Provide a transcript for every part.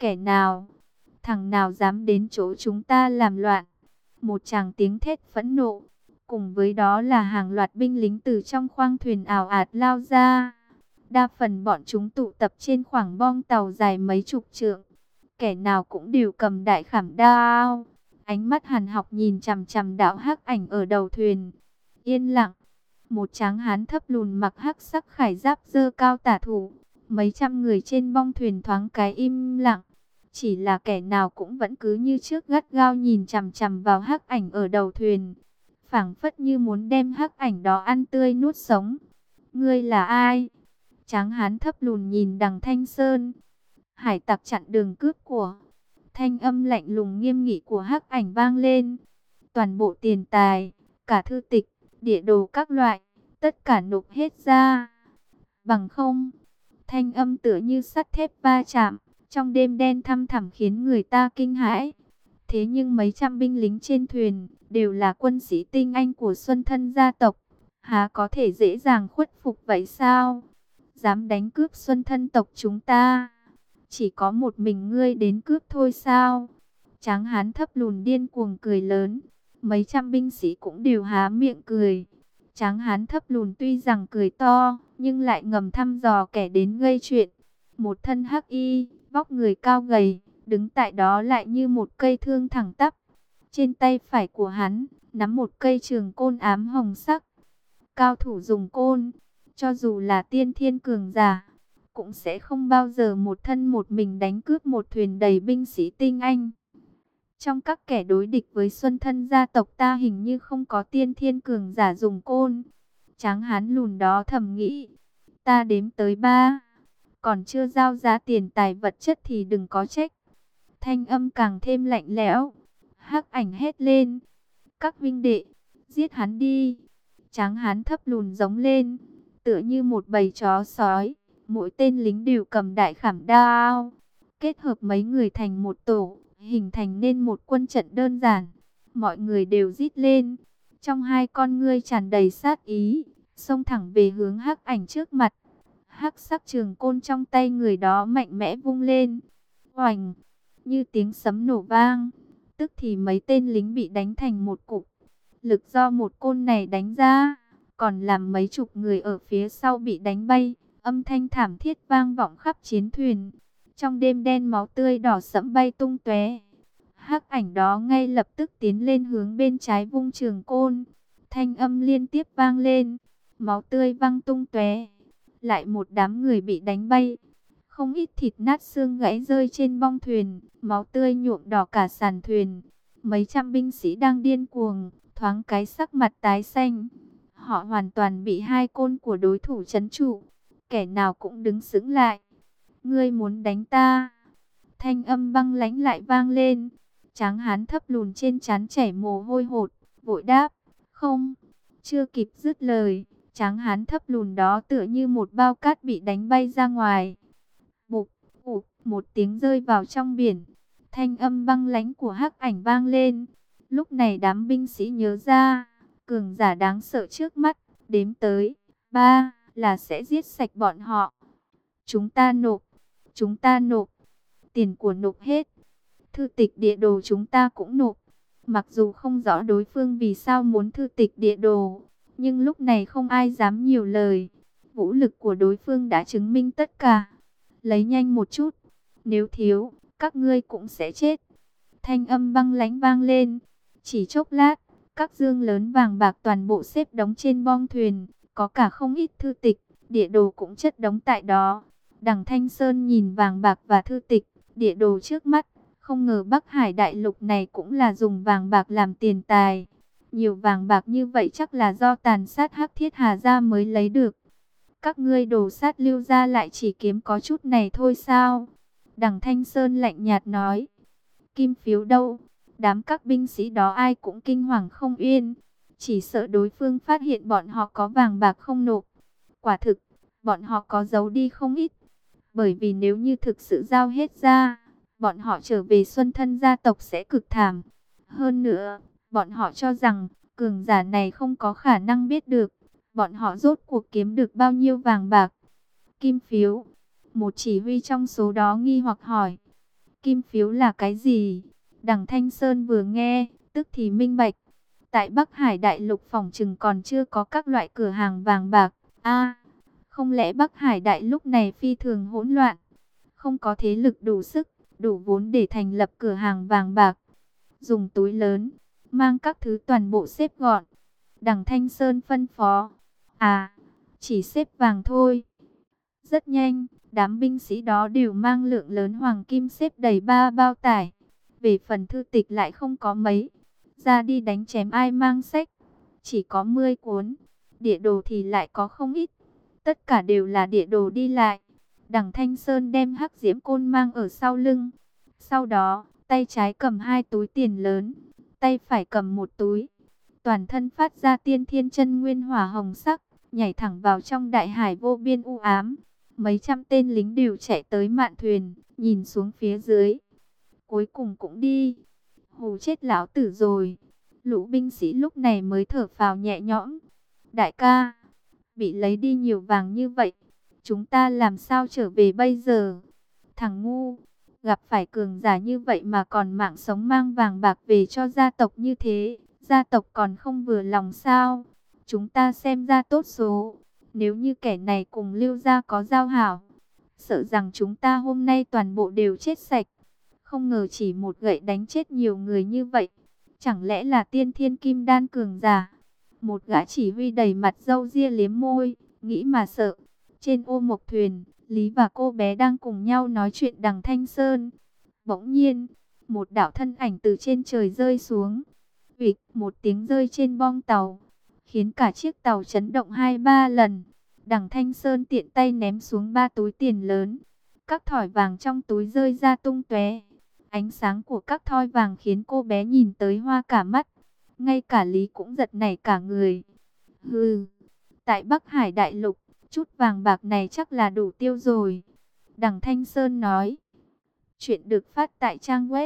Kẻ nào? Thằng nào dám đến chỗ chúng ta làm loạn? Một tràng tiếng thét phẫn nộ. Cùng với đó là hàng loạt binh lính từ trong khoang thuyền ào ạt lao ra. Đa phần bọn chúng tụ tập trên khoảng bong tàu dài mấy chục trượng. Kẻ nào cũng đều cầm đại khảm đao. Ánh mắt hàn học nhìn chằm chằm đạo hắc ảnh ở đầu thuyền. Yên lặng. Một tráng hán thấp lùn mặc hắc sắc khải giáp giơ cao tả thủ. Mấy trăm người trên bong thuyền thoáng cái im lặng. Chỉ là kẻ nào cũng vẫn cứ như trước gắt gao nhìn chằm chằm vào hắc ảnh ở đầu thuyền. Phảng phất như muốn đem hắc ảnh đó ăn tươi nuốt sống. Ngươi là ai? Tráng hán thấp lùn nhìn đằng Thanh Sơn. Hải tặc chặn đường cướp của. Thanh âm lạnh lùng nghiêm nghị của hắc ảnh vang lên. Toàn bộ tiền tài, cả thư tịch, địa đồ các loại, tất cả nộp hết ra. Bằng không, thanh âm tựa như sắt thép va chạm, trong đêm đen thăm thẳm khiến người ta kinh hãi. Thế nhưng mấy trăm binh lính trên thuyền đều là quân sĩ tinh anh của Xuân Thân gia tộc, há có thể dễ dàng khuất phục vậy sao? Dám đánh cướp Xuân Thân tộc chúng ta, chỉ có một mình ngươi đến cướp thôi sao? Tráng hán thấp lùn điên cuồng cười lớn, mấy trăm binh sĩ cũng đều há miệng cười. Tráng hán thấp lùn tuy rằng cười to, nhưng lại ngầm thăm dò kẻ đến gây chuyện. Một thân hắc y, vóc người cao gầy, đứng tại đó lại như một cây thương thẳng tắp. Trên tay phải của hắn, nắm một cây trường côn ám hồng sắc. Cao thủ dùng côn, cho dù là tiên thiên cường giả, cũng sẽ không bao giờ một thân một mình đánh cướp một thuyền đầy binh sĩ tinh anh. Trong các kẻ đối địch với Xuân Thân gia tộc ta hình như không có tiên thiên cường giả dùng côn. Tráng hán lùn đó thầm nghĩ, ta đếm tới 3, còn chưa giao giá tiền tài vật chất thì đừng có trách. Thanh âm càng thêm lạnh lẽo. Hắc ảnh hét lên, các vinh đệ, giết hắn đi. Tráng hán thấp lùn giống lên, tựa như một bầy chó sói. Mỗi tên lính đều cầm đại khảm đao, kết hợp mấy người thành một tổ, hình thành nên một quân trận đơn giản. Mọi người đều rít lên, trong hai con ngươi tràn đầy sát ý, xông thẳng về hướng hắc ảnh trước mặt. Hắc sắc trường côn trong tay người đó mạnh mẽ vung lên, oành, như tiếng sấm nổ vang. Tức thì mấy tên lính bị đánh thành một cục. Lực do một côn này đánh ra, còn làm mấy chục người ở phía sau bị đánh bay. Âm thanh thảm thiết vang vọng khắp chiến thuyền. Trong đêm đen máu tươi đỏ sẫm bay tung tóe. Hắc ảnh đó ngay lập tức tiến lên hướng bên trái vung trường côn. Thanh âm liên tiếp vang lên, máu tươi văng tung tóe. Lại một đám người bị đánh bay. Không ít thịt nát xương gãy rơi trên bong thuyền, máu tươi nhuộm đỏ cả sàn thuyền. Mấy trăm binh sĩ đang điên cuồng, thoáng cái sắc mặt tái xanh. Họ hoàn toàn bị hai côn của đối thủ trấn trụ. Kẻ nào cũng đứng sững lại. Ngươi muốn đánh ta? Thanh âm băng lãnh lại vang lên. Tráng hán thấp lùn trên trán chảy mồ hôi hột, vội đáp, không. Chưa kịp dứt lời, tráng hán thấp lùn đó tựa như một bao cát bị đánh bay ra ngoài. Bụp, bụp, một tiếng rơi vào trong biển. Thanh âm băng lãnh của hắc ảnh vang lên. Lúc này đám binh sĩ nhớ ra, cường giả đáng sợ trước mắt, đếm tới 3 là sẽ giết sạch bọn họ. Chúng ta nộp, chúng ta nộp, tiền của nộp hết. Thư tịch địa đồ chúng ta cũng nộp. Mặc dù không rõ đối phương vì sao muốn thư tịch địa đồ, nhưng lúc này không ai dám nhiều lời. Vũ lực của đối phương đã chứng minh tất cả. Lấy nhanh một chút, nếu thiếu, các ngươi cũng sẽ chết. Thanh âm băng lãnh vang lên. Chỉ chốc lát, các dương lớn vàng bạc toàn bộ xếp đống trên bong thuyền. Có cả không ít thư tịch, địa đồ cũng chất đống tại đó. Đằng Thanh Sơn nhìn vàng bạc và thư tịch, địa đồ trước mắt. Không ngờ Bắc Hải đại lục này cũng là dùng vàng bạc làm tiền tài. Nhiều vàng bạc như vậy chắc là do tàn sát Hắc Thiết Hà gia mới lấy được. Các ngươi đồ sát Lưu gia lại chỉ kiếm có chút này thôi sao? Đằng Thanh Sơn lạnh nhạt nói. Kim phiếu đâu? Đám các binh sĩ đó ai cũng kinh hoàng không yên. Chỉ sợ đối phương phát hiện bọn họ có vàng bạc không nộp. Quả thực, bọn họ có giấu đi không ít. Bởi vì nếu như thực sự giao hết ra, bọn họ trở về Xuân Thân gia tộc sẽ cực thảm. Hơn nữa, bọn họ cho rằng cường giả này không có khả năng biết được bọn họ rốt cuộc kiếm được bao nhiêu vàng bạc. Kim phiếu, một chỉ huy trong số đó nghi hoặc hỏi. Kim phiếu là cái gì? Đằng Thanh Sơn vừa nghe, tức thì minh bạch. Tại Bắc Hải đại lục phỏng chừng còn chưa có các loại cửa hàng vàng bạc. Không lẽ Bắc Hải đại lúc này phi thường hỗn loạn, không có thế lực đủ sức, đủ vốn để thành lập cửa hàng vàng bạc. Dùng túi lớn, mang các thứ toàn bộ xếp gọn. Đằng Thanh Sơn phân phó. Chỉ xếp vàng thôi. Rất nhanh, đám binh sĩ đó đều mang lượng lớn hoàng kim xếp đầy 3 bao tải. Về phần thư tịch lại không có mấy. Ra đi đánh chém ai mang sách. Chỉ có 10 cuốn. Địa đồ thì lại có không ít. Tất cả đều là địa đồ đi lại. Đằng Thanh Sơn đem hắc diễm côn mang ở sau lưng. Sau đó, tay trái cầm 2 túi tiền lớn. Tay phải cầm một túi. Toàn thân phát ra tiên thiên chân nguyên hỏa hồng sắc. Nhảy thẳng vào trong đại hải vô biên u ám. Mấy trăm tên lính đều chạy tới mạn thuyền, nhìn xuống phía dưới. Cuối cùng cũng đi. Hù chết lão tử rồi. Lũ binh sĩ lúc này mới thở phào nhẹ nhõm. Đại ca, bị lấy đi nhiều vàng như vậy, chúng ta làm sao trở về bây giờ? Thằng ngu, gặp phải cường giả như vậy mà còn mạng sống mang vàng bạc về cho gia tộc như thế, gia tộc còn không vừa lòng sao? Chúng ta xem ra tốt số. Nếu như kẻ này cùng Lưu gia có giao hảo, sợ rằng chúng ta hôm nay toàn bộ đều chết sạch. Không ngờ chỉ một gậy đánh chết nhiều người như vậy. Chẳng lẽ là tiên thiên kim đan cường giả? Một gã chỉ huy đầy mặt râu ria liếm môi, nghĩ mà sợ. Trên ô mộc thuyền, Lý và cô bé đang cùng nhau nói chuyện đằng Thanh Sơn. Bỗng nhiên, một đạo thân ảnh từ trên trời rơi xuống. Vịch một tiếng rơi trên bong tàu, khiến cả chiếc tàu chấn động 2-3 lần. Đằng Thanh Sơn tiện tay ném xuống 3 túi tiền lớn. Các thỏi vàng trong túi rơi ra tung tóe. Ánh sáng của các thoi vàng khiến cô bé nhìn tới hoa cả mắt. Ngay cả Lý cũng giật nảy cả người. Hừ, tại Bắc Hải đại lục, chút vàng bạc này chắc là đủ tiêu rồi. Đằng Thanh Sơn nói. Chuyện được phát tại trang web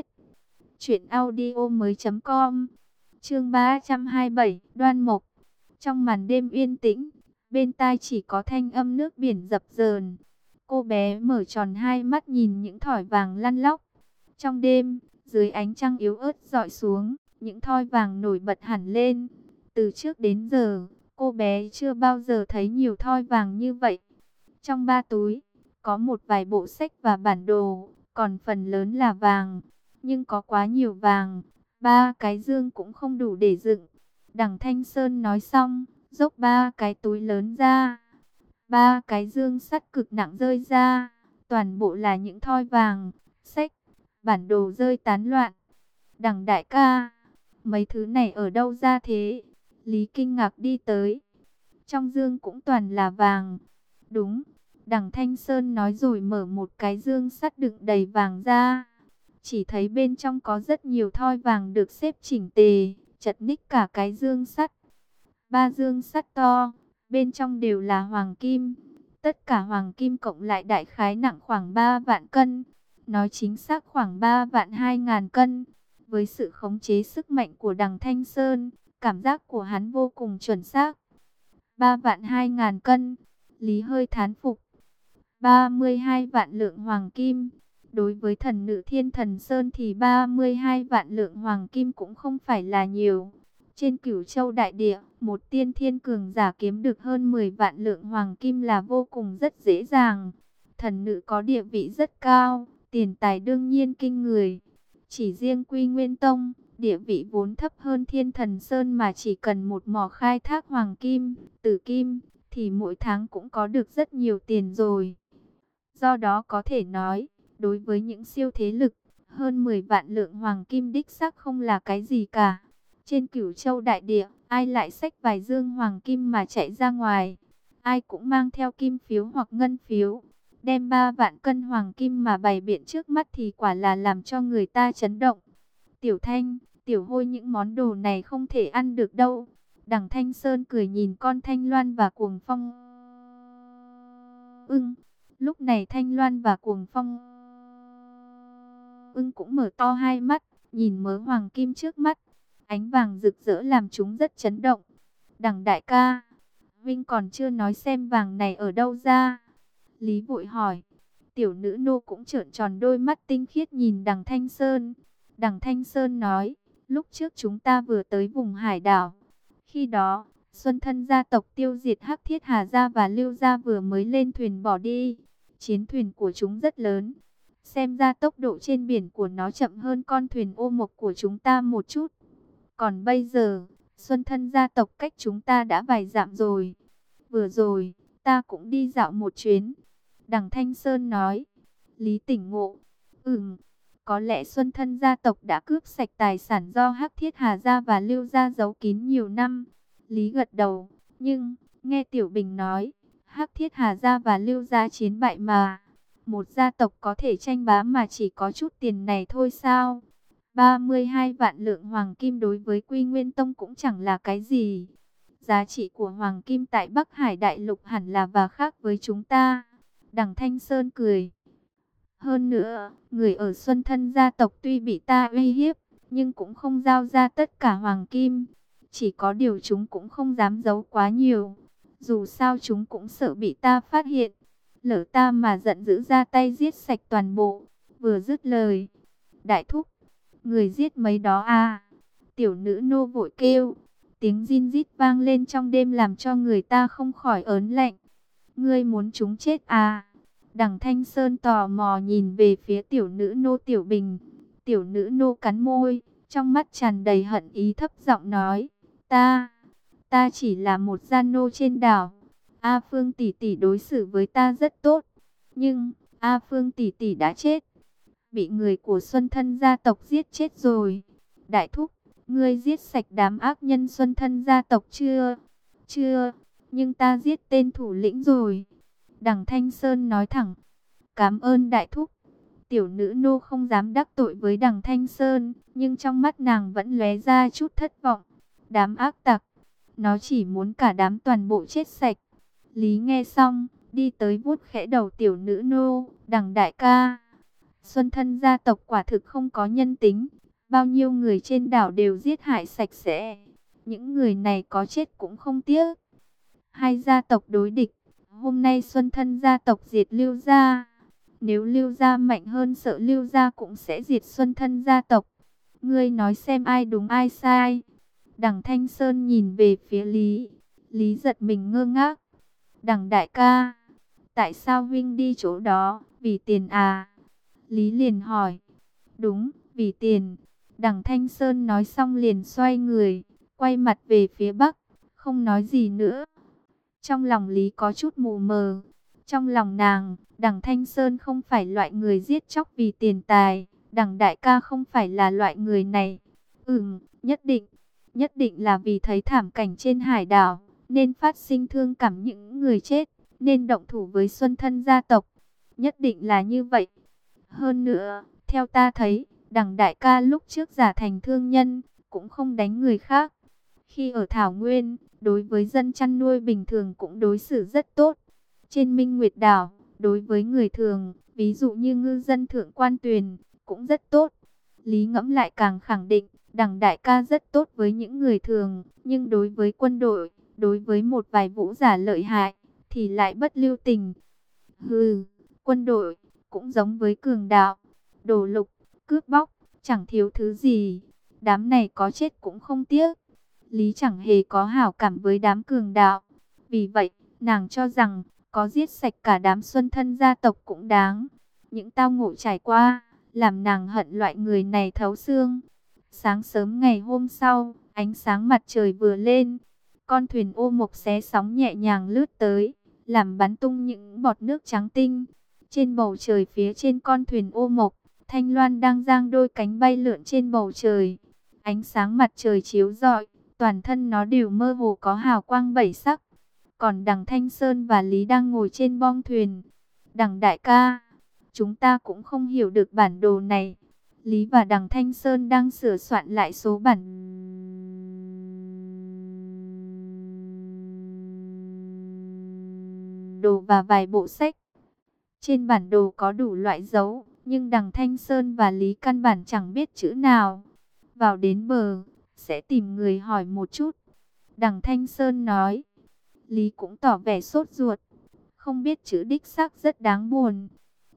truyệnaudiomoi.com. Chương 327, Đoan Mộc. Trong màn đêm yên tĩnh, bên tai chỉ có thanh âm nước biển dập dờn. Cô bé mở tròn hai mắt nhìn những thỏi vàng lăn lóc. Trong đêm, dưới ánh trăng yếu ớt rọi xuống, những thoi vàng nổi bật hẳn lên. Từ trước đến giờ, cô bé chưa bao giờ thấy nhiều thoi vàng như vậy. Trong 3 túi, có một vài bộ sách và bản đồ, còn phần lớn là vàng. Nhưng có quá nhiều vàng, 3 cái dương cũng không đủ để dựng. Đằng Thanh Sơn nói xong, dốc 3 cái túi lớn ra. 3 cái dương sắt cực nặng rơi ra, toàn bộ là những thoi vàng, sách, bản đồ rơi tán loạn. Đằng đại ca, mấy thứ này ở đâu ra thế? Lý kinh ngạc đi tới. Trong dương cũng toàn là vàng. Đúng, đằng Thanh Sơn nói rồi mở một cái dương sắt đựng đầy vàng ra. Chỉ thấy bên trong có rất nhiều thoi vàng được xếp chỉnh tề, chật ních cả cái dương sắt. 3 dương sắt to, bên trong đều là hoàng kim. Tất cả hoàng kim cộng lại đại khái nặng khoảng 3 vạn cân. Nói chính xác khoảng 3.200.000 cân. Với sự khống chế sức mạnh của đằng Thanh Sơn, cảm giác của hắn vô cùng chuẩn xác. 3.200.000 cân, Lý hơi thán phục. 32 vạn lượng hoàng kim. Đối với thần nữ Thiên Thần Sơn thì 32 vạn lượng hoàng kim cũng không phải là nhiều. Trên Cửu Châu đại địa, một tiên thiên cường giả kiếm được hơn 10 vạn lượng hoàng kim là vô cùng rất dễ dàng. Thần nữ có địa vị rất cao, tiền tài đương nhiên kinh người. Chỉ riêng Quy Nguyên Tông, địa vị vốn thấp hơn Thiên Thần Sơn mà chỉ cần một mỏ khai thác hoàng kim, tử kim, thì mỗi tháng cũng có được rất nhiều tiền rồi. Do đó có thể nói, đối với những siêu thế lực, hơn 10 vạn lượng hoàng kim đích xác không là cái gì cả. Trên Cửu Châu đại địa, ai lại xách vài dương hoàng kim mà chạy ra ngoài? Ai cũng mang theo kim phiếu hoặc ngân phiếu. Đem 3 vạn cân hoàng kim mà bày biện trước mắt thì quả là làm cho người ta chấn động. Tiểu Thanh, Tiểu Hôi, những món đồ này không thể ăn được đâu. Đằng Thanh Sơn cười nhìn con Thanh Loan và Cuồng Phong Ưng. Lúc này Thanh Loan và Cuồng Phong Ưng cũng mở to hai mắt, nhìn mớ hoàng kim trước mắt. Ánh vàng rực rỡ làm chúng rất chấn động. Đằng đại ca, Vinh còn chưa nói xem vàng này ở đâu ra. Lý vội hỏi. Tiểu nữ nô cũng trợn tròn đôi mắt tinh khiết nhìn Đằng Thanh Sơn. Đằng Thanh Sơn nói, lúc trước chúng ta vừa tới vùng hải đảo. Khi đó, Xuân Thân gia tộc tiêu diệt Hắc Thiết Hà gia và Lưu gia vừa mới lên thuyền bỏ đi. Chiến thuyền của chúng rất lớn. Xem ra tốc độ trên biển của nó chậm hơn con thuyền ô mộc của chúng ta một chút. Còn bây giờ, Xuân Thân gia tộc cách chúng ta đã vài dặm rồi. Vừa rồi, ta cũng đi dạo một chuyến. Đằng Thanh Sơn nói. Lý tỉnh ngộ. Có lẽ Xuân Thân gia tộc đã cướp sạch tài sản do Hắc Thiết Hà gia và Lưu gia giấu kín nhiều năm. Lý gật đầu. Nhưng, nghe Tiểu Bình nói, Hắc Thiết Hà gia và Lưu gia chiến bại mà. Một gia tộc có thể tranh bá mà chỉ có chút tiền này thôi sao? 32 vạn lượng hoàng kim đối với Quy Nguyên Tông cũng chẳng là cái gì. Giá trị của hoàng kim tại Bắc Hải Đại Lục hẳn là và khác với chúng ta. Đằng Thanh Sơn cười. Hơn nữa, người ở Xuân Thân gia tộc tuy bị ta uy hiếp, nhưng cũng không giao ra tất cả hoàng kim. Chỉ có điều chúng cũng không dám giấu quá nhiều. Dù sao chúng cũng sợ bị ta phát hiện. Lỡ ta mà giận dữ ra tay giết sạch toàn bộ. Vừa dứt lời. Đại thúc, người giết mấy đó à? Tiểu nữ nô vội kêu. Tiếng rin rít vang lên trong đêm làm cho người ta không khỏi ớn lạnh. Ngươi muốn chúng chết à? Đằng Thanh Sơn tò mò nhìn về phía tiểu nữ nô Tiểu Bình. Tiểu nữ nô cắn môi, trong mắt tràn đầy hận ý thấp giọng nói. Ta chỉ là một gia nô trên đảo. A Phương tỷ tỷ đối xử với ta rất tốt. Nhưng, A Phương tỷ tỷ đã chết. Bị người của Xuân Thân gia tộc giết chết rồi. Đại thúc, ngươi giết sạch đám ác nhân Xuân Thân gia tộc chưa? Chưa, nhưng ta giết tên thủ lĩnh rồi. Đằng Thanh Sơn nói thẳng. Cảm ơn đại thúc. Tiểu nữ nô không dám đắc tội với Đằng Thanh Sơn, nhưng trong mắt nàng vẫn lóe ra chút thất vọng. Đám ác tặc, nó chỉ muốn cả đám toàn bộ chết sạch. Lý nghe xong, đi tới vuốt khẽ đầu tiểu nữ nô. Đằng đại ca, Xuân Thân gia tộc quả thực không có nhân tính. Bao nhiêu người trên đảo đều giết hại sạch sẽ. Những người này có chết cũng không tiếc. Hai gia tộc đối địch. Hôm nay Xuân Thân gia tộc diệt Lưu gia. Nếu Lưu gia mạnh hơn sợ Lưu gia cũng sẽ diệt Xuân Thân gia tộc. Ngươi nói xem ai đúng ai sai. Đằng Thanh Sơn nhìn về phía Lý. Lý giật mình ngơ ngác. Đằng đại ca, tại sao huynh đi chỗ đó? Vì tiền à? Lý liền hỏi. Đúng, vì tiền. Đằng Thanh Sơn nói xong liền xoay người, quay mặt về phía Bắc, không nói gì nữa. Trong lòng Lý có chút mù mờ. Trong lòng nàng, Đằng Thanh Sơn không phải loại người giết chóc vì tiền tài. Đằng đại ca không phải là loại người này. Nhất định là vì thấy thảm cảnh trên hải đảo, nên phát sinh thương cảm những người chết, nên động thủ với Xuân Thân gia tộc. Nhất định là như vậy. Hơn nữa, theo ta thấy, Đằng đại ca lúc trước giả thành thương nhân, cũng không đánh người khác. Khi ở Thảo Nguyên, đối với dân chăn nuôi bình thường cũng đối xử rất tốt. Trên Minh Nguyệt Đảo, đối với người thường, ví dụ như ngư dân Thượng Quan Tuyền, cũng rất tốt. Lý ngẫm lại càng khẳng định, Đằng đại ca rất tốt với những người thường, nhưng đối với quân đội, đối với một vài vũ giả lợi hại, thì lại bất lưu tình. Quân đội, cũng giống với cường đạo, đổ lục, cướp bóc, chẳng thiếu thứ gì. Đám này có chết cũng không tiếc. Lý chẳng hề có hảo cảm với đám cường đạo. Vì vậy, nàng cho rằng, có giết sạch cả đám Xuân Thân gia tộc cũng đáng. Những tao ngộ trải qua, làm nàng hận loại người này thấu xương. Sáng sớm ngày hôm sau, ánh sáng mặt trời vừa lên, con thuyền ô mộc xé sóng nhẹ nhàng lướt tới, làm bắn tung những bọt nước trắng tinh. Trên bầu trời phía trên con thuyền ô mộc, Thanh Loan đang giang đôi cánh bay lượn trên bầu trời. Ánh sáng mặt trời chiếu rọi, toàn thân nó đều mơ hồ có hào quang bảy sắc. Còn Đằng Thanh Sơn và Lý đang ngồi trên bong thuyền. Đằng đại ca, chúng ta cũng không hiểu được bản đồ này. Lý và Đằng Thanh Sơn đang sửa soạn lại số bản đồ và vài bộ sách. Trên bản đồ có đủ loại dấu, nhưng Đằng Thanh Sơn và Lý căn bản chẳng biết chữ nào. Vào đến bờ, sẽ tìm người hỏi một chút. Đằng Thanh Sơn nói. Lý cũng tỏ vẻ sốt ruột. Không biết chữ đích xác rất đáng buồn.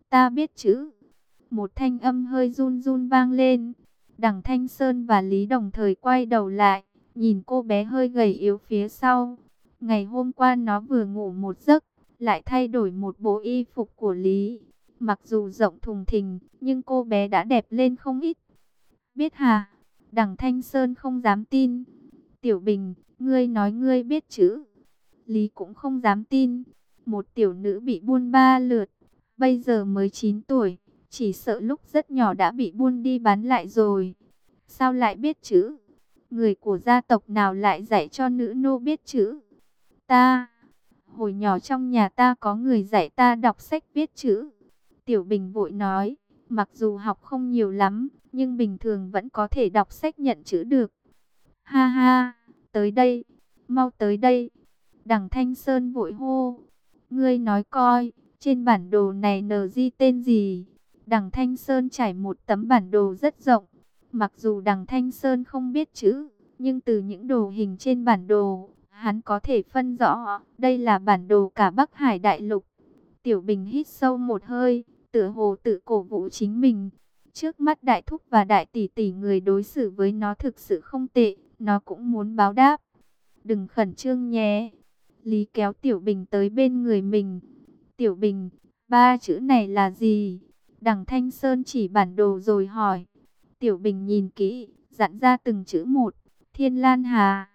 Ta biết chữ. Một thanh âm hơi run run vang lên. Đằng Thanh Sơn và Lý đồng thời quay đầu lại, nhìn cô bé hơi gầy yếu phía sau. Ngày hôm qua nó vừa ngủ một giấc, lại thay đổi một bộ y phục của Lý. Mặc dù rộng thùng thình, nhưng cô bé đã đẹp lên không ít. Biết hả? Đằng Thanh Sơn không dám tin. Tiểu Bình, ngươi nói ngươi biết chữ. Lý cũng không dám tin. Một tiểu nữ bị buôn 3 lượt, bây giờ mới 9 tuổi. Chỉ sợ lúc rất nhỏ đã bị buôn đi bán lại rồi. Sao lại biết chữ? Người của gia tộc nào lại dạy cho nữ nô biết chữ? Ta, hồi nhỏ trong nhà ta có người dạy ta đọc sách viết chữ. Tiểu Bình vội nói, mặc dù học không nhiều lắm, nhưng bình thường vẫn có thể đọc sách nhận chữ được. Ha ha, tới đây, mau tới đây. Đằng Thanh Sơn vội hô, ngươi nói coi, trên bản đồ này NG tên gì? Đằng Thanh Sơn trải một tấm bản đồ rất rộng. Mặc dù đằng Thanh Sơn không biết chữ, nhưng từ những đồ hình trên bản đồ, hắn có thể phân rõ đây là bản đồ cả Bắc Hải đại lục. Tiểu Bình hít sâu một hơi, tựa hồ tự cổ vũ chính mình. Trước mắt đại thúc và đại tỷ tỷ người đối xử với nó thực sự không tệ, nó cũng muốn báo đáp. Đừng khẩn trương nhé. Lý kéo Tiểu Bình tới bên người mình. Tiểu Bình, 3 chữ này là gì? Đằng Thanh Sơn chỉ bản đồ rồi hỏi. Tiểu Bình nhìn kỹ, dặn ra từng chữ một. Thiên Lan Hà.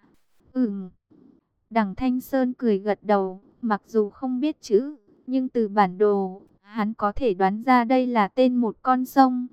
Đằng Thanh Sơn cười gật đầu, mặc dù không biết chữ, nhưng từ bản đồ, hắn có thể đoán ra đây là tên một con sông.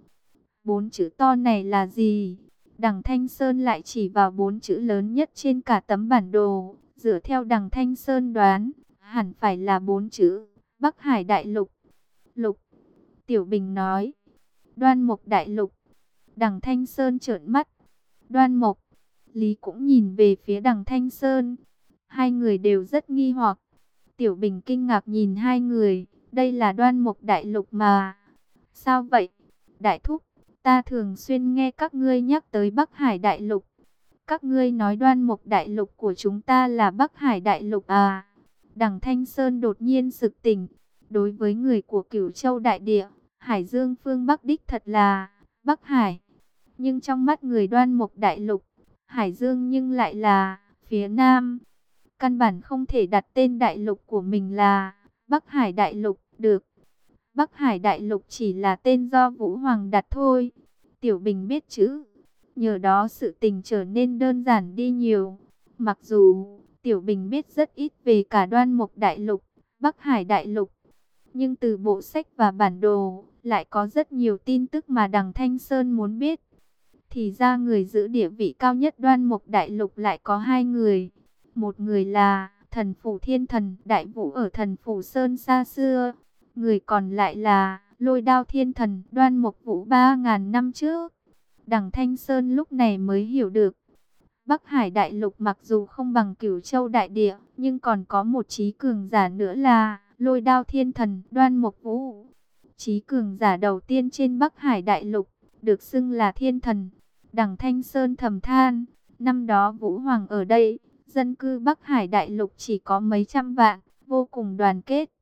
4 chữ to này là gì? Đằng Thanh Sơn lại chỉ vào 4 chữ lớn nhất trên cả tấm bản đồ. Dựa theo đằng Thanh Sơn đoán, hẳn phải là 4 chữ Bắc Hải đại lục. Lục, Tiểu Bình nói. Đoan Mộc đại lục. Đằng Thanh Sơn trợn mắt. Đoan Mộc. Lý cũng nhìn về phía đằng Thanh Sơn. Hai người đều rất nghi hoặc. Tiểu Bình kinh ngạc nhìn hai người. Đây là Đoan Mộc đại lục mà. Sao vậy? Đại thúc, ta thường xuyên nghe các ngươi nhắc tới Bắc Hải đại lục. Các ngươi nói Đoan Mộc đại lục của chúng ta là Bắc Hải đại lục à? Đằng Thanh Sơn đột nhiên sực tỉnh. Đối với người của Cửu Châu đại địa, Hải Dương phương Bắc đích thật là Bắc Hải. Nhưng trong mắt người Đoan Mộc đại lục, Hải Dương nhưng lại là phía Nam. Căn bản không thể đặt tên đại lục của mình là Bắc Hải đại lục được. Bắc Hải đại lục chỉ là tên do Vũ Hoàng đặt thôi. Tiểu Bình biết chữ, nhờ đó sự tình trở nên đơn giản đi nhiều. Mặc dù Tiểu Bình biết rất ít về cả Đoan Mộc đại lục, Bắc Hải đại lục, nhưng từ bộ sách và bản đồ lại có rất nhiều tin tức mà đằng Thanh Sơn muốn biết. Thì ra người giữ địa vị cao nhất Đoan Mộc đại lục lại có hai người. Một người là thần phủ thiên thần Đại Vũ ở thần phủ Sơn xa xưa. Người còn lại là Lôi Đao thiên thần Đoan Mộc Vũ 3.000 năm trước. Đằng Thanh Sơn lúc này mới hiểu được. Bắc Hải đại lục mặc dù không bằng Cửu Châu đại địa, nhưng còn có một trí cường giả nữa là Lôi Đao thiên thần Đoan Mộc Vũ. Trí cường giả đầu tiên trên Bắc Hải đại lục, được xưng là thiên thần. Đằng Thanh Sơn thầm than, năm đó Vũ Hoàng ở đây, dân cư Bắc Hải đại lục chỉ có mấy trăm vạn, vô cùng đoàn kết.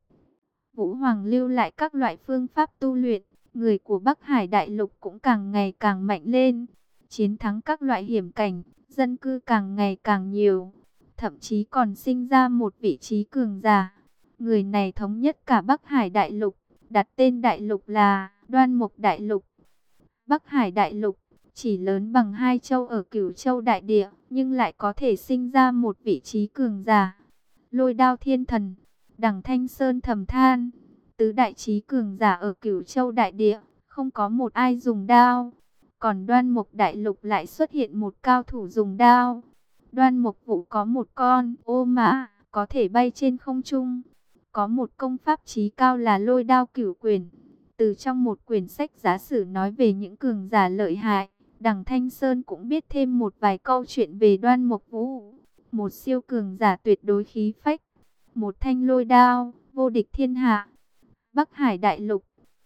Vũ Hoàng lưu lại các loại phương pháp tu luyện, người của Bắc Hải đại lục cũng càng ngày càng mạnh lên. Chiến thắng các loại hiểm cảnh, dân cư càng ngày càng nhiều. Thậm chí còn sinh ra một vị trí cường giả. Người này thống nhất cả Bắc Hải đại lục, đặt tên đại lục là Đoan Mộc đại lục. Bắc Hải đại lục chỉ lớn bằng 2 châu ở Cửu Châu đại địa, nhưng lại có thể sinh ra một vị trí cường giả. Lôi Đao thiên thần. Đằng Thanh Sơn thầm than, tứ đại trí cường giả ở Cửu Châu đại địa, không có một ai dùng đao. Còn Đoan Mộc đại lục lại xuất hiện một cao thủ dùng đao. Đoan Mộc Vũ có một con ô mã, có thể bay trên không trung. Có một công pháp chí cao là Lôi Đao Cửu Quyền. Từ trong một quyển sách giả sử nói về những cường giả lợi hại, đằng Thanh Sơn cũng biết thêm một vài câu chuyện về Đoan Mộc Vũ. Một siêu cường giả tuyệt đối khí phách, một thanh lôi đao, vô địch thiên hạ. Bắc Hải đại lục,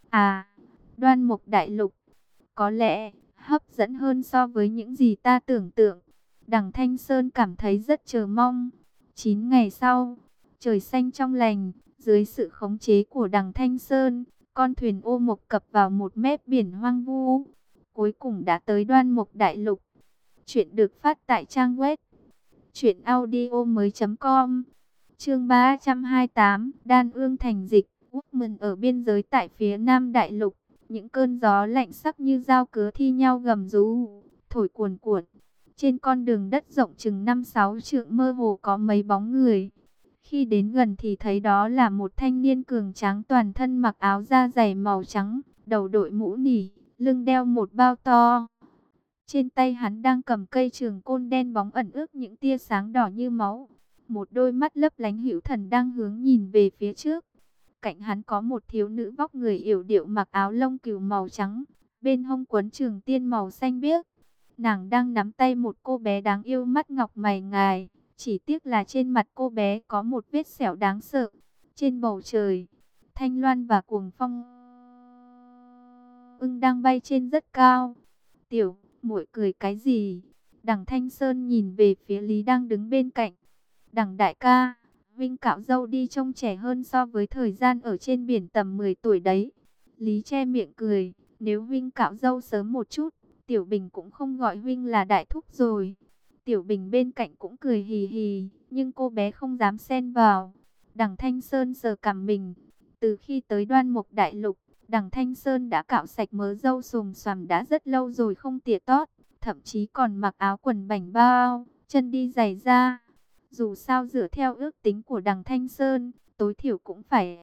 Đoan Mộc đại lục, có lẽ hấp dẫn hơn so với những gì ta tưởng tượng. Đằng Thanh Sơn cảm thấy rất chờ mong. 9 ngày sau, trời xanh trong lành, dưới sự khống chế của đằng Thanh Sơn, con thuyền ô mộc cập vào một mép biển hoang vu. Cuối cùng đã tới Đoan Mộc Đại Lục. Chuyện được phát tại trang web truyệnaudiomoi.com. Chương 328, Đan Ương thành dịch. Wookman ở biên giới tại phía Nam Đại Lục, những cơn gió lạnh sắc như dao cứa thi nhau gầm rú, thổi cuồn cuộn. Trên con đường đất rộng chừng 5-6 trượng mơ hồ có mấy bóng người. Khi đến gần thì thấy đó là một thanh niên cường tráng, toàn thân mặc áo da dày màu trắng, đầu đội mũ nỉ, lưng đeo một bao to. Trên tay hắn đang cầm cây trường côn đen bóng ẩn ước những tia sáng đỏ như máu. Một đôi mắt lấp lánh hữu thần đang hướng nhìn về phía trước. Cạnh hắn có một thiếu nữ vóc người yểu điệu mặc áo lông cừu màu trắng, bên hông quấn trường tiên màu xanh biếc. Nàng đang nắm tay một cô bé đáng yêu, mắt ngọc mày ngài. Chỉ tiếc là trên mặt cô bé có một vết sẹo đáng sợ. Trên bầu trời, Thanh Loan và Cuồng Phong ưng đang bay trên rất cao. Tiểu muội cười cái gì? Đằng Thanh Sơn nhìn về phía Lý đang đứng bên cạnh. Đằng đại ca, Vinh cạo râu đi trông trẻ hơn so với thời gian ở trên biển tầm 10 tuổi đấy. Lý che miệng cười, nếu Vinh cạo râu sớm một chút, Tiểu Bình cũng không gọi Vinh là đại thúc rồi. Tiểu Bình bên cạnh cũng cười hì hì, nhưng cô bé không dám xen vào. Đằng Thanh Sơn sờ cằm mình. Từ khi tới Đoan Mộc Đại Lục, đằng Thanh Sơn đã cạo sạch mớ râu xồm xoàm đã rất lâu rồi không tỉa tót, thậm chí còn mặc áo quần bảnh bao, chân đi giày da. Dù sao dựa theo ước tính của đằng Thanh Sơn, tối thiểu cũng phải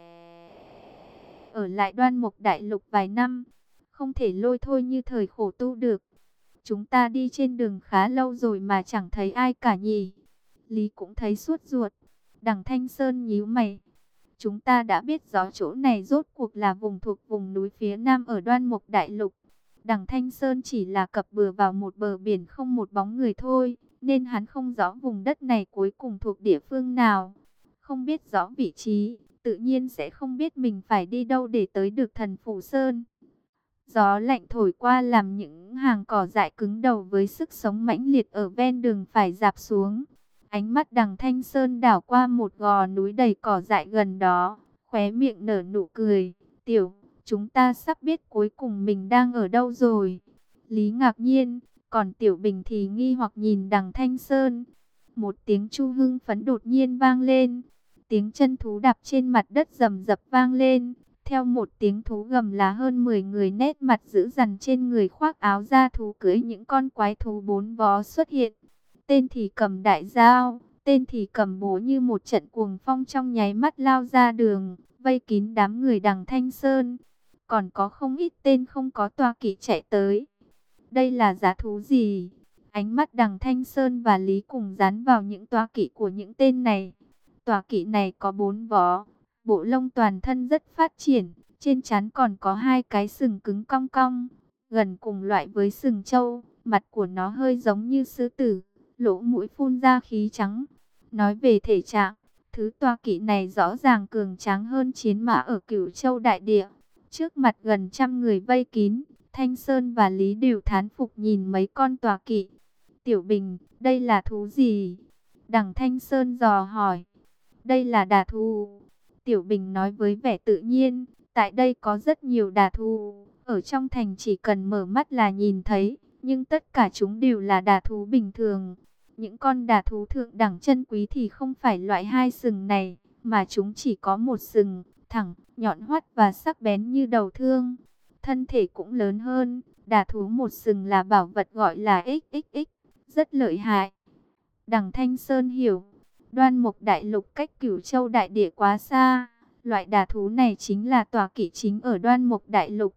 ở lại Đoan Mộc Đại Lục vài năm, không thể lôi thôi như thời khổ tu được. Chúng ta đi trên đường khá lâu rồi mà chẳng thấy ai cả nhỉ? Lý cũng thấy sốt ruột. Đằng Thanh Sơn nhíu mày. Chúng ta đã biết rõ chỗ này rốt cuộc là vùng thuộc vùng núi phía Nam ở Đoan Mộc Đại Lục. Đằng Thanh Sơn chỉ là cập bờ vào một bờ biển không một bóng người thôi, nên hắn không rõ vùng đất này cuối cùng thuộc địa phương nào. Không biết rõ vị trí, tự nhiên sẽ không biết mình phải đi đâu để tới được Thần Phủ Sơn. Gió lạnh thổi qua làm những hàng cỏ dại cứng đầu với sức sống mãnh liệt ở ven đường phải rạp xuống. Ánh mắt đằng Thanh Sơn đảo qua một gò núi đầy cỏ dại gần đó, khóe miệng nở nụ cười. Tiểu, chúng ta sắp biết cuối cùng mình đang ở đâu rồi. Lý ngạc nhiên, còn Tiểu Bình thì nghi hoặc nhìn đằng Thanh Sơn. Một tiếng chu hưng phấn đột nhiên vang lên. Tiếng chân thú đạp trên mặt đất rầm rập vang lên. Theo một tiếng thú gầm là hơn 10 người nét mặt dữ dằn trên người khoác áo da thú cưỡi những con quái thú bốn vó xuất hiện. Tên thì cầm đại dao, tên thì cầm búa, như một trận cuồng phong trong nháy mắt lao ra đường, vây kín đám người đằng Thanh Sơn. Còn có không ít tên không có toa kỵ chạy tới. Đây là giá thú gì? Ánh mắt đằng Thanh Sơn và Lý cùng dán vào những toa kỵ của những tên này. Toa kỵ này có 4 vó, bộ lông toàn thân rất phát triển, trên trán còn có 2 cái sừng cứng cong cong, gần cùng loại với sừng trâu, mặt của nó hơi giống như sư tử, lỗ mũi phun ra khí trắng. Nói về thể trạng, thứ toa kỵ này rõ ràng cường tráng hơn chiến mã ở Cửu Châu đại địa. Trước mặt gần 100 người vây kín, Thanh Sơn và Lý đều thán phục nhìn mấy con toa kỵ. Tiểu Bình, đây là thú gì? Đằng Thanh Sơn dò hỏi. Đây là đà thú. Tiểu Bình nói với vẻ tự nhiên, tại đây có rất nhiều đà thú, ở trong thành chỉ cần mở mắt là nhìn thấy, nhưng tất cả chúng đều là đà thú bình thường. Những con đà thú thượng đẳng chân quý thì không phải loại 2 sừng này, mà chúng chỉ có một sừng, thẳng, nhọn hoắt và sắc bén như đầu thương. Thân thể cũng lớn hơn, đà thú một sừng là bảo vật gọi là XXX, rất lợi hại. Đằng Thanh Sơn hiểu, Đoan Mộc Đại Lục cách Cửu Châu đại địa quá xa, loại đà thú này chính là tọa kỵ chính ở Đoan Mộc Đại Lục.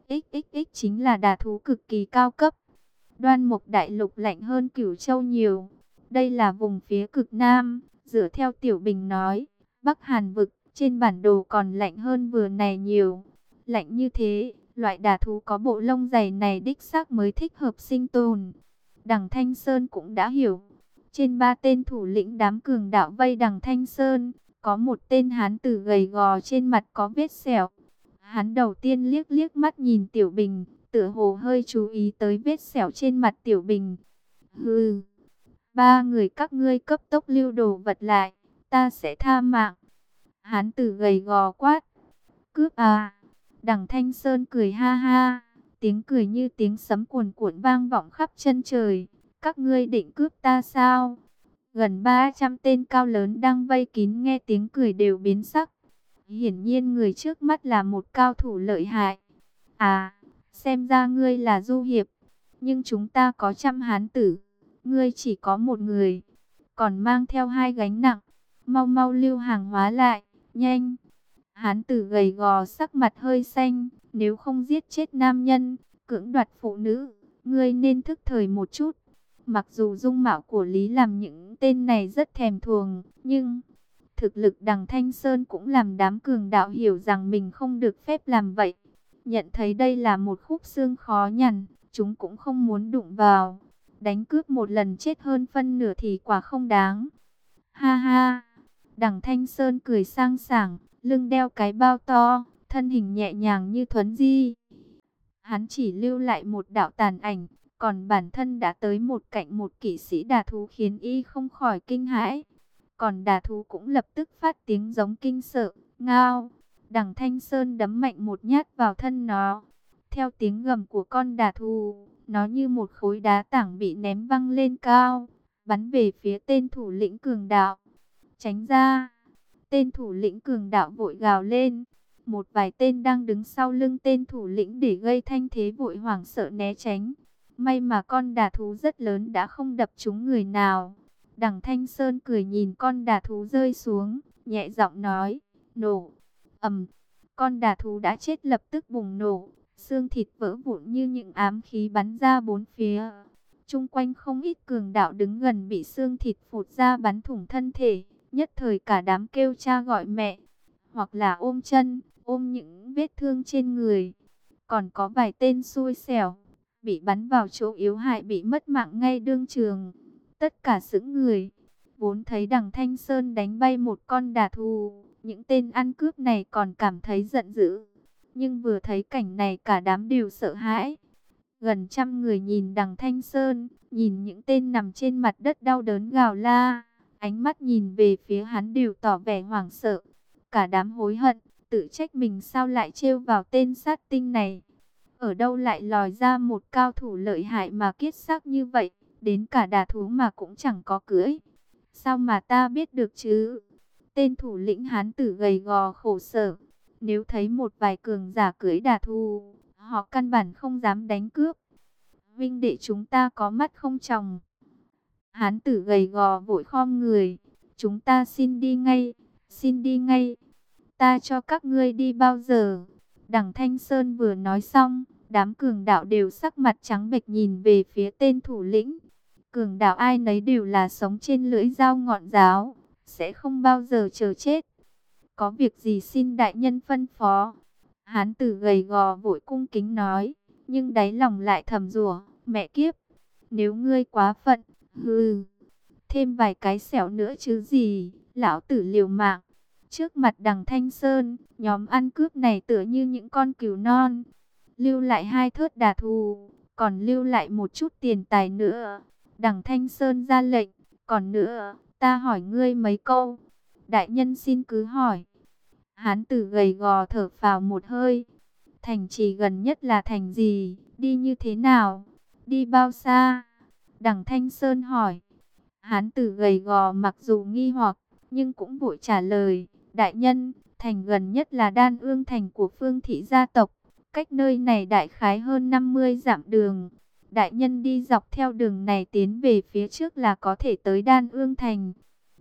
XXX chính là đà thú cực kỳ cao cấp. Đoan Mộc Đại Lục lạnh hơn Cửu Châu nhiều. Đây là vùng phía cực Nam, dựa theo Tiểu Bình nói, Bắc Hàn vực trên bản đồ còn lạnh hơn vừa này nhiều. Lạnh như thế, loại đà thú có bộ lông dày này đích xác mới thích hợp sinh tồn. Đằng Thanh Sơn cũng đã hiểu. Trên 3 tên thủ lĩnh đám cường đạo vây đằng Thanh Sơn, có một tên hán tử gầy gò trên mặt có vết sẹo. Hắn đầu tiên liếc liếc mắt nhìn Tiểu Bình, tựa hồ hơi chú ý tới vết sẹo trên mặt Tiểu Bình. Hừ, 3 người các ngươi cấp tốc lưu đồ vật lại, ta sẽ tha mạng. Hán tử gầy gò quát. Cướp à? Đằng Thanh Sơn cười ha ha, tiếng cười như tiếng sấm cuồn cuộn vang vọng khắp chân trời. Các ngươi định cướp ta sao? Gần 300 tên cao lớn đang vây kín nghe tiếng cười đều biến sắc. Hiển nhiên người trước mắt là một cao thủ lợi hại. À, xem ra ngươi là du hiệp, nhưng chúng ta có trăm hán tử, ngươi chỉ có một người, còn mang theo hai gánh nặng. Mau mau lưu hàng hóa lại, nhanh. Hán tử gầy gò sắc mặt hơi xanh, nếu không giết chết nam nhân, cưỡng đoạt phụ nữ, ngươi nên thức thời một chút. Mặc dù dung mạo của Lý làm những tên này rất thèm thuồng, nhưng thực lực đằng Thanh Sơn cũng làm đám cường đạo hiểu rằng mình không được phép làm vậy. Nhận thấy đây là một khúc xương khó nhằn, chúng cũng không muốn đụng vào. Đánh cướp một lần chết hơn phân nửa thì quả không đáng. Ha ha, đằng Thanh Sơn cười sang sảng, lưng đeo cái bao to, thân hình nhẹ nhàng như thuấn di. Hắn chỉ lưu lại một đạo tàn ảnh, còn bản thân đã tới một cạnh một kỵ sĩ đà thú khiến y không khỏi kinh hãi. Còn đà thú cũng lập tức phát tiếng giống kinh sợ, ngao. Đằng Thanh Sơn đấm mạnh một nhát vào thân nó. Theo tiếng gầm của con đà thú, nó như một khối đá tảng bị ném văng lên cao, bắn về phía tên thủ lĩnh cường đạo. Tránh ra! Tên thủ lĩnh cường đạo vội gào lên. Một vài tên đang đứng sau lưng tên thủ lĩnh để gây thanh thế vội hoảng sợ né tránh. May mà con đà thú rất lớn đã không đập trúng người nào. Đằng Thanh Sơn cười nhìn con đà thú rơi xuống, nhẹ giọng nói, nổ. Ầm, con đà thú đã chết lập tức bùng nổ, xương thịt vỡ vụn như những ám khí bắn ra bốn phía. Chung quanh không ít cường đạo đứng gần bị xương thịt phụt ra bắn thủng thân thể, nhất thời cả đám kêu cha gọi mẹ, hoặc là ôm chân, ôm những vết thương trên người. Còn có vài tên xui xẻo, bị bắn vào chỗ yếu hại bị mất mạng ngay đương trường. Tất cả sững người, vốn thấy đằng Thanh Sơn đánh bay một con đà thú, những tên ăn cướp này còn cảm thấy giận dữ. Nhưng vừa thấy cảnh này cả đám đều sợ hãi. Gần trăm người nhìn đằng Thanh Sơn, nhìn những tên nằm trên mặt đất đau đớn gào la. Ánh mắt nhìn về phía hắn đều tỏ vẻ hoảng sợ. Cả đám hối hận, tự trách mình sao lại trêu vào tên sát tinh này. Ở đâu lại lòi ra một cao thủ lợi hại mà kiết xác như vậy, đến cả đà thú mà cũng chẳng có cưỡi. Sao mà ta biết được chứ? Tên thủ lĩnh hán tử gầy gò khổ sở. Nếu thấy một vài cường giả cưỡi đà thú, họ căn bản không dám đánh cướp. Vinh đệ chúng ta có mắt không tròng. Hán tử gầy gò vội khom người. Chúng ta xin đi ngay, xin đi ngay. Ta cho các ngươi đi bao giờ? Đằng Thanh Sơn vừa nói xong, đám cường đạo đều sắc mặt trắng bệch nhìn về phía tên thủ lĩnh. Cường đạo ai nấy đều là sống trên lưỡi dao ngọn giáo, sẽ không bao giờ chờ chết. Có việc gì xin đại nhân phân phó? Hán tử gầy gò vội cung kính nói, nhưng đáy lòng lại thầm rủa, mẹ kiếp, nếu ngươi quá phận, hừ, thêm vài cái xẻo nữa chứ gì, lão tử liều mạng. Trước mặt đằng Thanh Sơn, nhóm ăn cướp này tựa như những con cừu non. Lưu lại hai thớt đà thù, còn lưu lại một chút tiền tài nữa. Đằng Thanh Sơn ra lệnh, còn nữa, ta hỏi ngươi mấy câu. Đại nhân xin cứ hỏi. Hán tử gầy gò thở phào một hơi. Thành trì gần nhất là thành gì? Đi như thế nào? Đi bao xa? Đằng Thanh Sơn hỏi. Hán tử gầy gò mặc dù nghi hoặc, nhưng cũng vội trả lời. Đại nhân, thành gần nhất là Đan Ương thành của Phương thị gia tộc. Cách nơi này đại khái hơn 50 dặm đường. Đại nhân đi dọc theo đường này tiến về phía trước là có thể tới Đan Ương thành.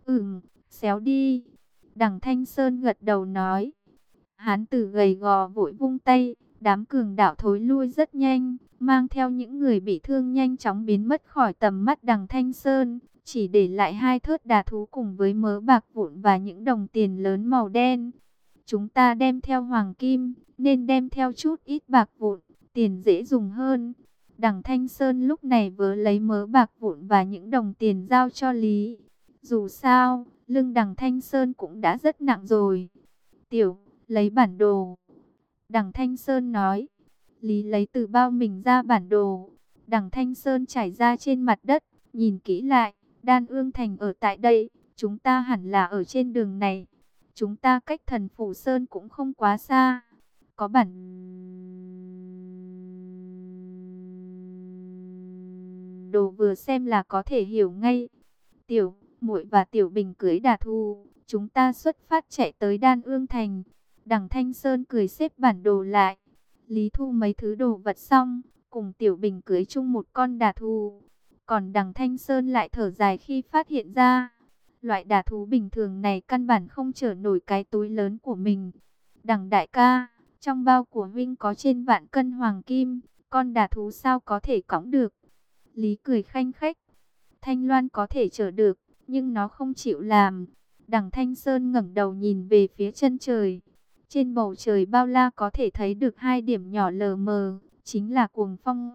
Xéo đi. Đằng Thanh Sơn gật đầu nói. Hán tử gầy gò vội vung tay. Đám cường đạo thối lui rất nhanh, mang theo những người bị thương nhanh chóng biến mất khỏi tầm mắt đằng Thanh Sơn. Chỉ để lại hai thớt đà thú cùng với mớ bạc vụn và những đồng tiền lớn màu đen. Chúng ta đem theo hoàng kim, nên đem theo chút ít bạc vụn, tiền dễ dùng hơn. Đằng Thanh Sơn lúc này vớ lấy mớ bạc vụn và những đồng tiền giao cho Lý. Dù sao, lưng đằng Thanh Sơn cũng đã rất nặng rồi. Tiểu, lấy bản đồ. Đằng Thanh Sơn nói. Lý lấy từ bao mình ra bản đồ. Đằng Thanh Sơn trải ra trên mặt đất, nhìn kỹ lại. Đan Ương thành ở tại đây, chúng ta hẳn là ở trên đường này. Chúng ta cách Thần Phủ Sơn cũng không quá xa. có bản đồ vừa xem là có thể hiểu ngay. Tiểu Muội và Tiểu Bình cưỡi đà thú, chúng ta xuất phát chạy tới Đan Ương Thành. Đằng Thanh Sơn cười xếp bản đồ lại. Lý thu mấy thứ đồ vật xong, cùng Tiểu Bình cưỡi chung một con đà thú. Còn đằng Thanh Sơn lại thở dài khi phát hiện ra, loại đà thú bình thường này căn bản không chở nổi cái túi lớn của mình. Đằng đại ca, trong bao của huynh có trên vạn cân hoàng kim, con đà thú sao có thể cõng được? Lý cười khanh khách. Thanh Loan có thể chở được, nhưng nó không chịu làm. Đằng Thanh Sơn ngẩng đầu nhìn về phía chân trời. Trên bầu trời bao la có thể thấy được hai điểm nhỏ lờ mờ, chính là Cuồng Phong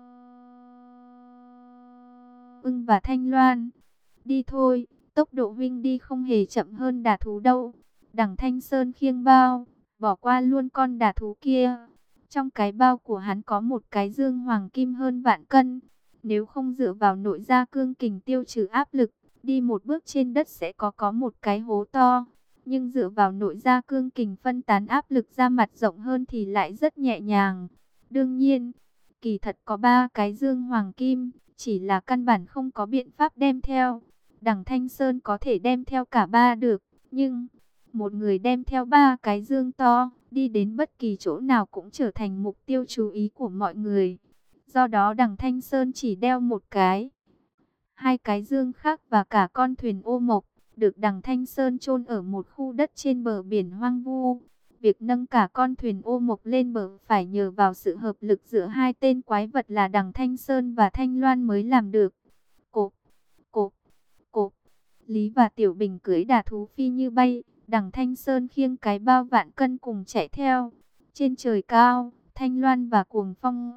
Ưng và Thanh Loan. Đi thôi, tốc độ huynh đi không hề chậm hơn đà thú đâu. Đằng Thanh Sơn khiêng bao, bỏ qua luôn con đà thú kia. Trong cái bao của hắn có một cái dương hoàng kim hơn vạn cân. Nếu không dựa vào nội gia cương kình tiêu trừ áp lực, đi một bước trên đất sẽ có một cái hố to. Nhưng dựa vào nội gia cương kình phân tán áp lực ra mặt rộng hơn thì lại rất nhẹ nhàng. Đương nhiên, kỳ thật có 3 cái dương hoàng kim, chỉ là căn bản không có biện pháp đem theo. Đằng Thanh Sơn có thể đem theo cả 3 được, nhưng một người đem theo 3 cái dương to, đi đến bất kỳ chỗ nào cũng trở thành mục tiêu chú ý của mọi người. Do đó đằng Thanh Sơn chỉ đeo một cái. 2 cái dương khác và cả con thuyền ô mộc, được đằng Thanh Sơn chôn ở một khu đất trên bờ biển hoang vu. Việc nâng cả con thuyền ô mộc lên bờ phải nhờ vào sự hợp lực giữa hai tên quái vật là đằng Thanh Sơn và Thanh Loan mới làm được. Cộp, cộp, cộp. Lý và Tiểu Bình cưỡi đà thú phi như bay, đằng Thanh Sơn khiêng cái bao vạn cân cùng chạy theo. Trên trời cao, Thanh Loan và Cuồng Phong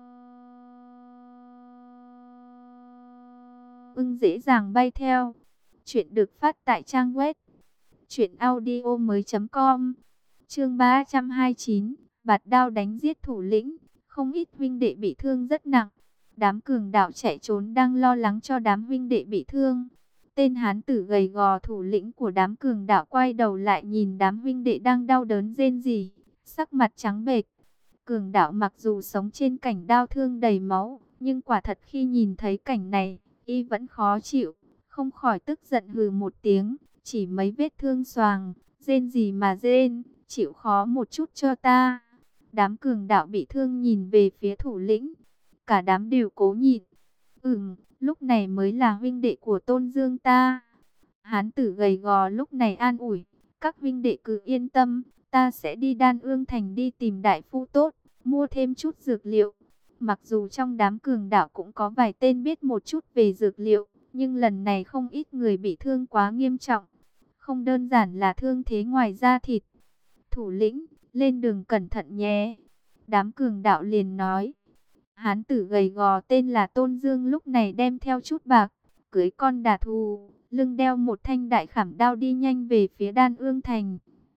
Ưng dễ dàng bay theo. Chuyện được phát tại trang web truyệnaudiomoi.com. Chương 329, bạt đao đánh giết thủ lĩnh, không ít huynh đệ bị thương rất nặng. Đám cường đạo chạy trốn đang lo lắng cho đám huynh đệ bị thương. Tên hán tử gầy gò thủ lĩnh của đám cường đạo quay đầu lại nhìn đám huynh đệ đang đau đớn rên rỉ, sắc mặt trắng bệch. Cường đạo mặc dù sống trên cảnh đau thương đầy máu, nhưng quả thật khi nhìn thấy cảnh này, y vẫn khó chịu, không khỏi tức giận hừ một tiếng, chỉ mấy vết thương xoàng, rên gì mà rên, chịu khó một chút cho ta. Đám cường đạo bị thương nhìn về phía thủ lĩnh, cả đám đều cố nhịn. Lúc này mới là huynh đệ của Tôn Dương ta. Hán tử gầy gò lúc này an ủi, các huynh đệ cứ yên tâm, ta sẽ đi Đan Ương Thành đi tìm đại phu tốt, mua thêm chút dược liệu. Mặc dù trong đám cường đạo cũng có vài tên biết một chút về dược liệu, nhưng lần này không ít người bị thương quá nghiêm trọng. Không đơn giản là thương thế ngoài da thịt. Thủ lĩnh, lên đường cẩn thận nhé. Đám cường đạo liền nói. Hán tử gầy gò tên là Tôn Dương lúc này đem theo chút bạc, cưới con đà thù, lưng đeo một thanh đại khảm đao đi nhanh về phía Đan Ương Thành.